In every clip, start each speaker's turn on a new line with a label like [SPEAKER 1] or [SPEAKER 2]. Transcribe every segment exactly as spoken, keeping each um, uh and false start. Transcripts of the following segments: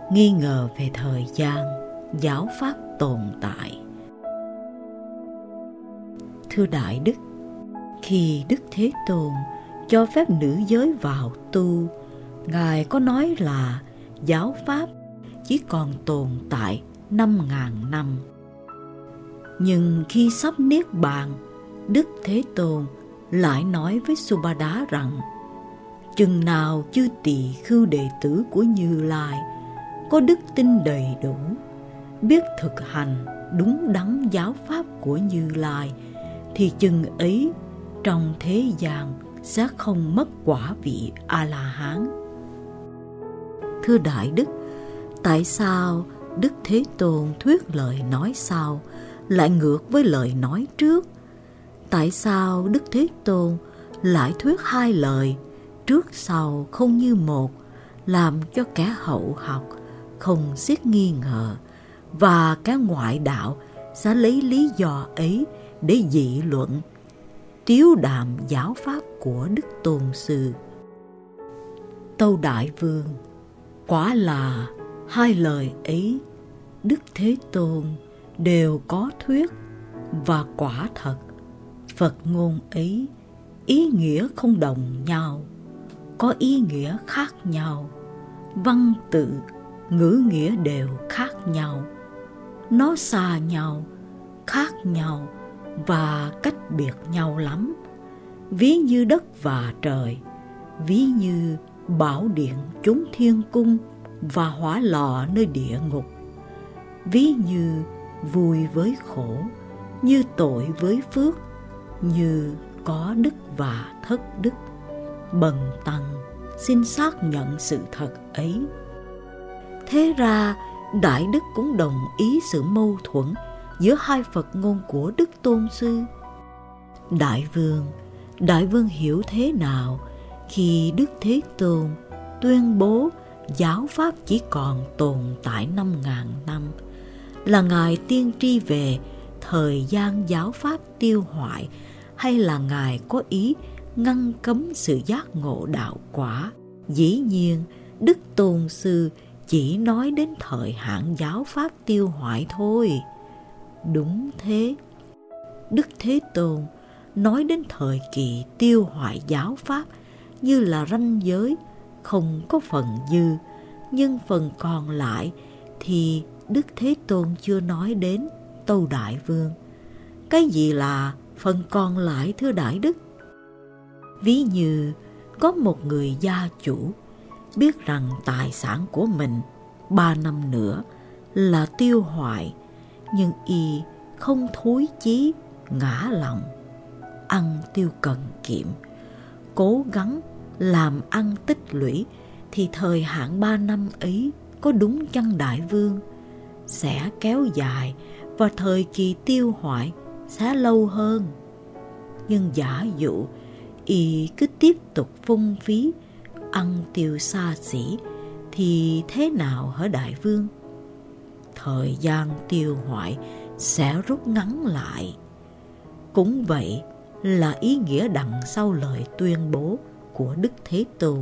[SPEAKER 1] nghi ngờ về thời gian giáo pháp tồn tại. Thưa Đại Đức, khi Đức Thế Tôn cho phép nữ giới vào tu, Ngài có nói là giáo pháp chỉ còn tồn tại năm ngàn năm. Nhưng khi sắp niết bàn, Đức Thế Tôn lại nói với Subhadá rằng chừng nào chư tỳ khưu đệ tử của Như Lai có đức tin đầy đủ, biết thực hành đúng đắn giáo pháp của Như Lai, thì chừng ấy trong thế gian sẽ không mất quả vị A-la-hán. Thưa Đại Đức, tại sao Đức Thế Tôn thuyết lời nói sau lại ngược với lời nói trước? Tại sao Đức Thế Tôn lại thuyết hai lời trước sau không như một, làm cho kẻ hậu học không xiết nghi ngờ, và kẻ ngoại đạo sẽ lấy lý do ấy để dị luận, tiếu đàm giáo pháp của Đức Tôn Sư? Tâu Đại Vương, quả là hai lời ấy Đức Thế Tôn đều có thuyết, và quả thật Phật ngôn ấy ý nghĩa không đồng nhau, có ý nghĩa khác nhau, văn tự, ngữ nghĩa đều khác nhau, nó xa nhau, khác nhau và cách biệt nhau lắm. Ví như đất và trời, ví như bảo điện chốn thiên cung và hỏa lò nơi địa ngục, ví như vui với khổ, như tội với phước, như có đức và thất đức. Bần tăng xin xác nhận sự thật ấy. Thế ra Đại Đức cũng đồng ý sự mâu thuẫn giữa hai Phật ngôn của Đức Tôn Sư. Đại Vương, Đại Vương hiểu thế nào khi Đức Thế Tôn tuyên bố giáo pháp chỉ còn tồn tại năm ngàn năm? Là Ngài tiên tri về thời gian giáo pháp tiêu hoại, hay là Ngài có ý ngăn cấm sự giác ngộ đạo quả? Dĩ nhiên, Đức Tôn Sư chỉ nói đến thời hạn giáo pháp tiêu hoại thôi. Đúng thế, Đức Thế Tôn nói đến thời kỳ tiêu hoại giáo pháp như là ranh giới, không có phần dư, nhưng phần còn lại thì Đức Thế Tôn chưa nói đến. Tâu Đại Vương, cái gì là phần còn lại thưa Đại Đức? Ví như có một người gia chủ biết rằng tài sản của mình ba năm nữa là tiêu hoại, nhưng y không thối chí, ngã lòng, ăn tiêu cần kiệm, cố gắng làm ăn tích lũy, thì thời hạn ba năm ấy có đúng chăng Đại Vương? Sẽ kéo dài và thời kỳ tiêu hoại sẽ lâu hơn. Nhưng giả dụ y cứ tiếp tục phung phí, ăn tiêu xa xỉ, thì thế nào hả Đại Vương? Thời gian tiêu hoại sẽ rút ngắn lại. Cũng vậy là ý nghĩa đằng sau lời tuyên bố của Đức Thế Tôn.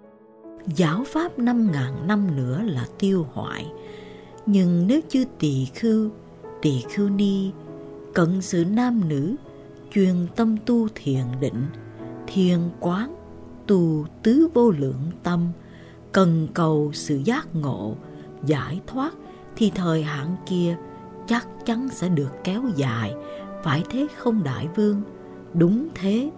[SPEAKER 1] Giáo pháp năm ngàn năm nữa là tiêu hoại, nhưng nếu chư tỳ khưu, tỳ khưu ni, cận sự nam nữ, chuyên tâm tu thiền định, thiền quán, tu tứ vô lượng tâm, cần cầu sự giác ngộ, giải thoát, thì thời hạn kia chắc chắn sẽ được kéo dài. Phải thế không Đại Vương? Đúng thế.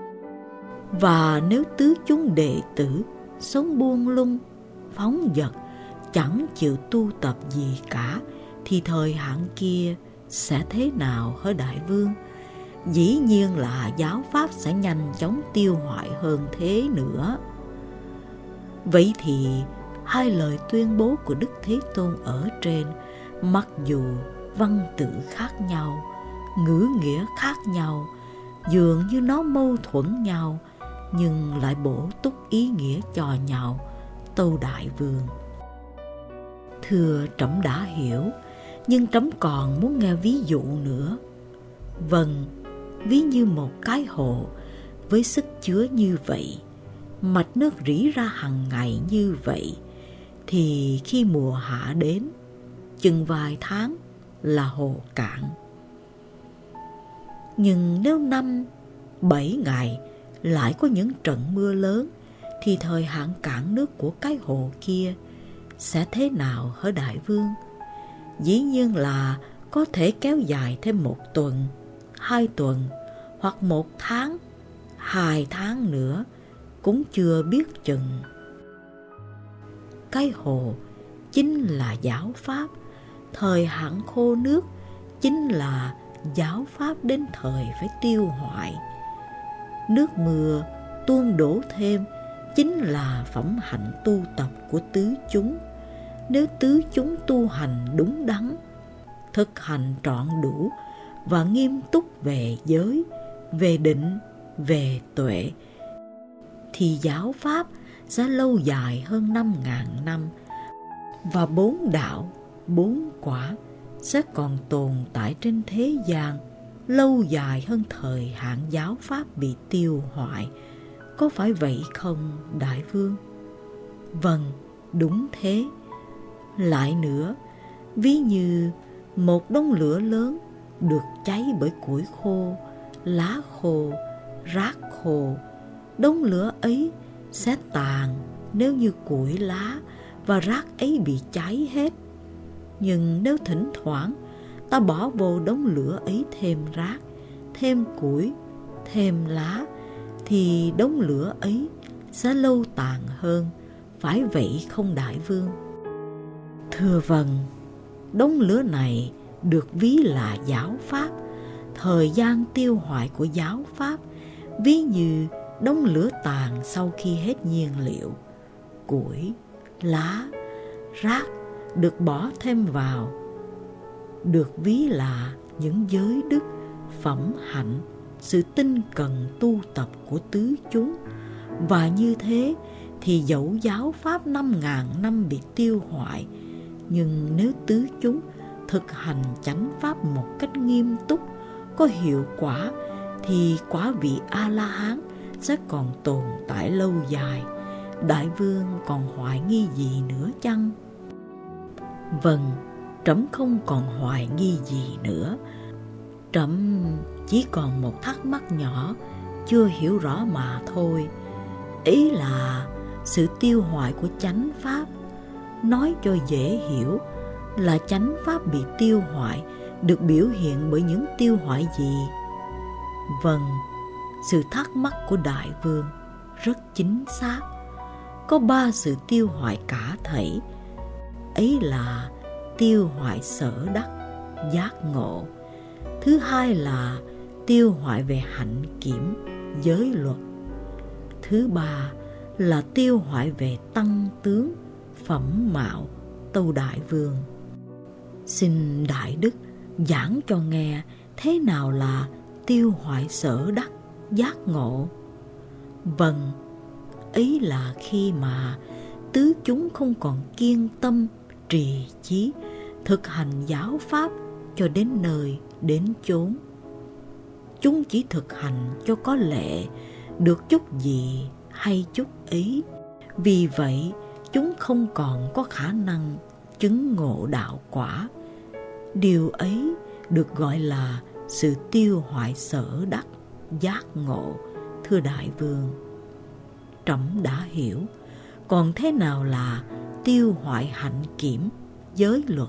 [SPEAKER 1] Và nếu tứ chúng đệ tử sống buông lung, phóng dật, chẳng chịu tu tập gì cả, thì thời hạn kia sẽ thế nào hả Đại Vương? Dĩ nhiên là giáo pháp sẽ nhanh chóng tiêu hoại hơn thế nữa. Vậy thì hai lời tuyên bố của Đức Thế Tôn ở trên, mặc dù văn tự khác nhau, ngữ nghĩa khác nhau, dường như nó mâu thuẫn nhau, nhưng lại bổ túc ý nghĩa cho nhau. Tâu Đại Vương, thưa trẫm đã hiểu, nhưng trẫm còn muốn nghe ví dụ nữa. Vâng, ví như một cái hồ với sức chứa như vậy, mạch nước rỉ ra hàng ngày như vậy, thì khi mùa hạ đến, chừng vài tháng là hồ cạn. Nhưng nếu năm, bảy ngày lại có những trận mưa lớn, thì thời hạn cạn nước của cái hồ kia sẽ thế nào hả đại vương? Dĩ nhiên là có thể kéo dài thêm một tuần, hai tuần, hoặc một tháng, hai tháng nữa, cũng chưa biết chừng. Cái hồ chính là giáo pháp, thời hạn khô nước chính là giáo pháp đến thời phải tiêu hoại. Nước mưa tuôn đổ thêm chính là phẩm hạnh tu tập của tứ chúng. Nếu tứ chúng tu hành đúng đắn, thực hành trọn đủ và nghiêm túc về giới, về định, về tuệ, thì giáo pháp sẽ lâu dài hơn năm ngàn năm, và bốn đạo, bốn quả sẽ còn tồn tại trên thế gian lâu dài hơn thời hạn giáo pháp bị tiêu hoại. Có phải vậy không, đại vương? Vâng, đúng thế. Lại nữa, ví như một đống lửa lớn được cháy bởi củi khô, lá khô, rác khô, đống lửa ấy sẽ tàn nếu như củi, lá và rác ấy bị cháy hết. Nhưng nếu thỉnh thoảng ta bỏ vô đống lửa ấy thêm rác, thêm củi, thêm lá, thì đống lửa ấy sẽ lâu tàn hơn. Phải vậy không đại vương? Thưa vâng, đống lửa này được ví là giáo pháp, thời gian tiêu hoại của giáo pháp, ví như đống lửa tàn sau khi hết nhiên liệu. Củi, lá, rác được bỏ thêm vào, được ví là những giới đức, phẩm hạnh, sự tinh cần tu tập của tứ chúng. Và như thế thì dẫu giáo pháp năm ngàn năm bị tiêu hoại, nhưng nếu tứ chúng thực hành chánh pháp một cách nghiêm túc, có hiệu quả, thì quả vị A-la-hán sẽ còn tồn tại lâu dài. Đại vương còn hoài nghi gì nữa chăng? Vâng, trẫm không còn hoài nghi gì nữa. Trẫm chỉ còn một thắc mắc nhỏ chưa hiểu rõ mà thôi. Ý là sự tiêu hoại của chánh pháp. Nói cho dễ hiểu là chánh pháp bị tiêu hoại được biểu hiện bởi những tiêu hoại gì? Vâng, sự thắc mắc của đại vương rất chính xác. Có ba sự tiêu hoại cả thảy. Ấy là tiêu hoại sở đắc, giác ngộ. Thứ hai là tiêu hoại về hạnh kiểm, giới luật. Thứ ba là tiêu hoại về tăng tướng, phẩm mạo, tâu đại vương. Xin đại đức giảng cho nghe thế nào là tiêu hoại sở đắc, giác ngộ. Vâng, ấy là khi mà tứ chúng không còn kiên tâm, trì chí, thực hành giáo pháp cho đến nơi, đến chốn. Chúng chỉ thực hành cho có lệ, được chút gì hay chút ấy. Vì vậy, chúng không còn có khả năng chứng ngộ đạo quả. Điều ấy được gọi là sự tiêu hoại sở đắc, giác ngộ, thưa đại vương. Trẫm đã hiểu. Còn thế nào là tiêu hoại hạnh kiểm, giới luật?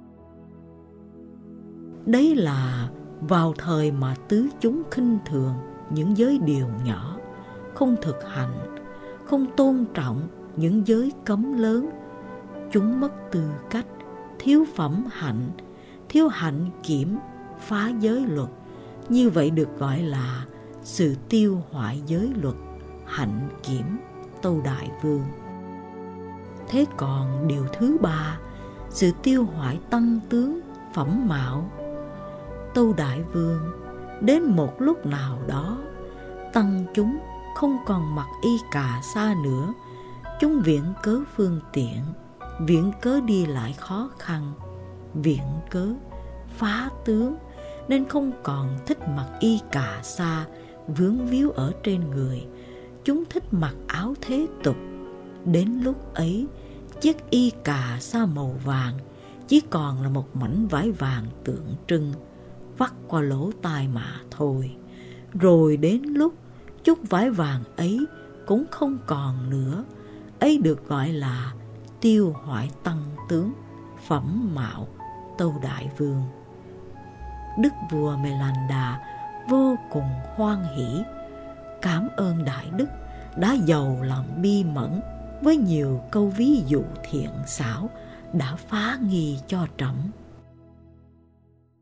[SPEAKER 1] Đấy là vào thời mà tứ chúng khinh thường những giới điều nhỏ, không thực hành, không tôn trọng những giới cấm lớn. Chúng mất tư cách, thiếu phẩm hạnh, thiếu hạnh kiểm, phá giới luật. Như vậy được gọi là sự tiêu hoại giới luật, hạnh kiểm, tâu đại vương. Thế còn điều thứ ba, sự tiêu hoại tăng tướng, phẩm mạo. Tâu đại vương, đến một lúc nào đó, tăng chúng không còn mặc y cà sa nữa. Chúng viện cớ phương tiện, viện cớ đi lại khó khăn, viện cớ phá tướng, nên không còn thích mặc y cà sa vướng víu ở trên người. Chúng thích mặc áo thế tục. Đến lúc ấy, chiếc y cà sa màu vàng chỉ còn là một mảnh vải vàng tượng trưng vắt qua lỗ tai mà thôi. Rồi đến lúc chút vải vàng ấy cũng không còn nữa, ấy được gọi là tiêu hoại tăng tướng, phẩm mạo Tâu Đại Vương. Đức vua Mê-lan-đa vô cùng hoan hỷ, cảm ơn Đại Đức đã giàu lòng bi mẫn với nhiều câu ví dụ thiện xảo đã phá nghi cho trẫm.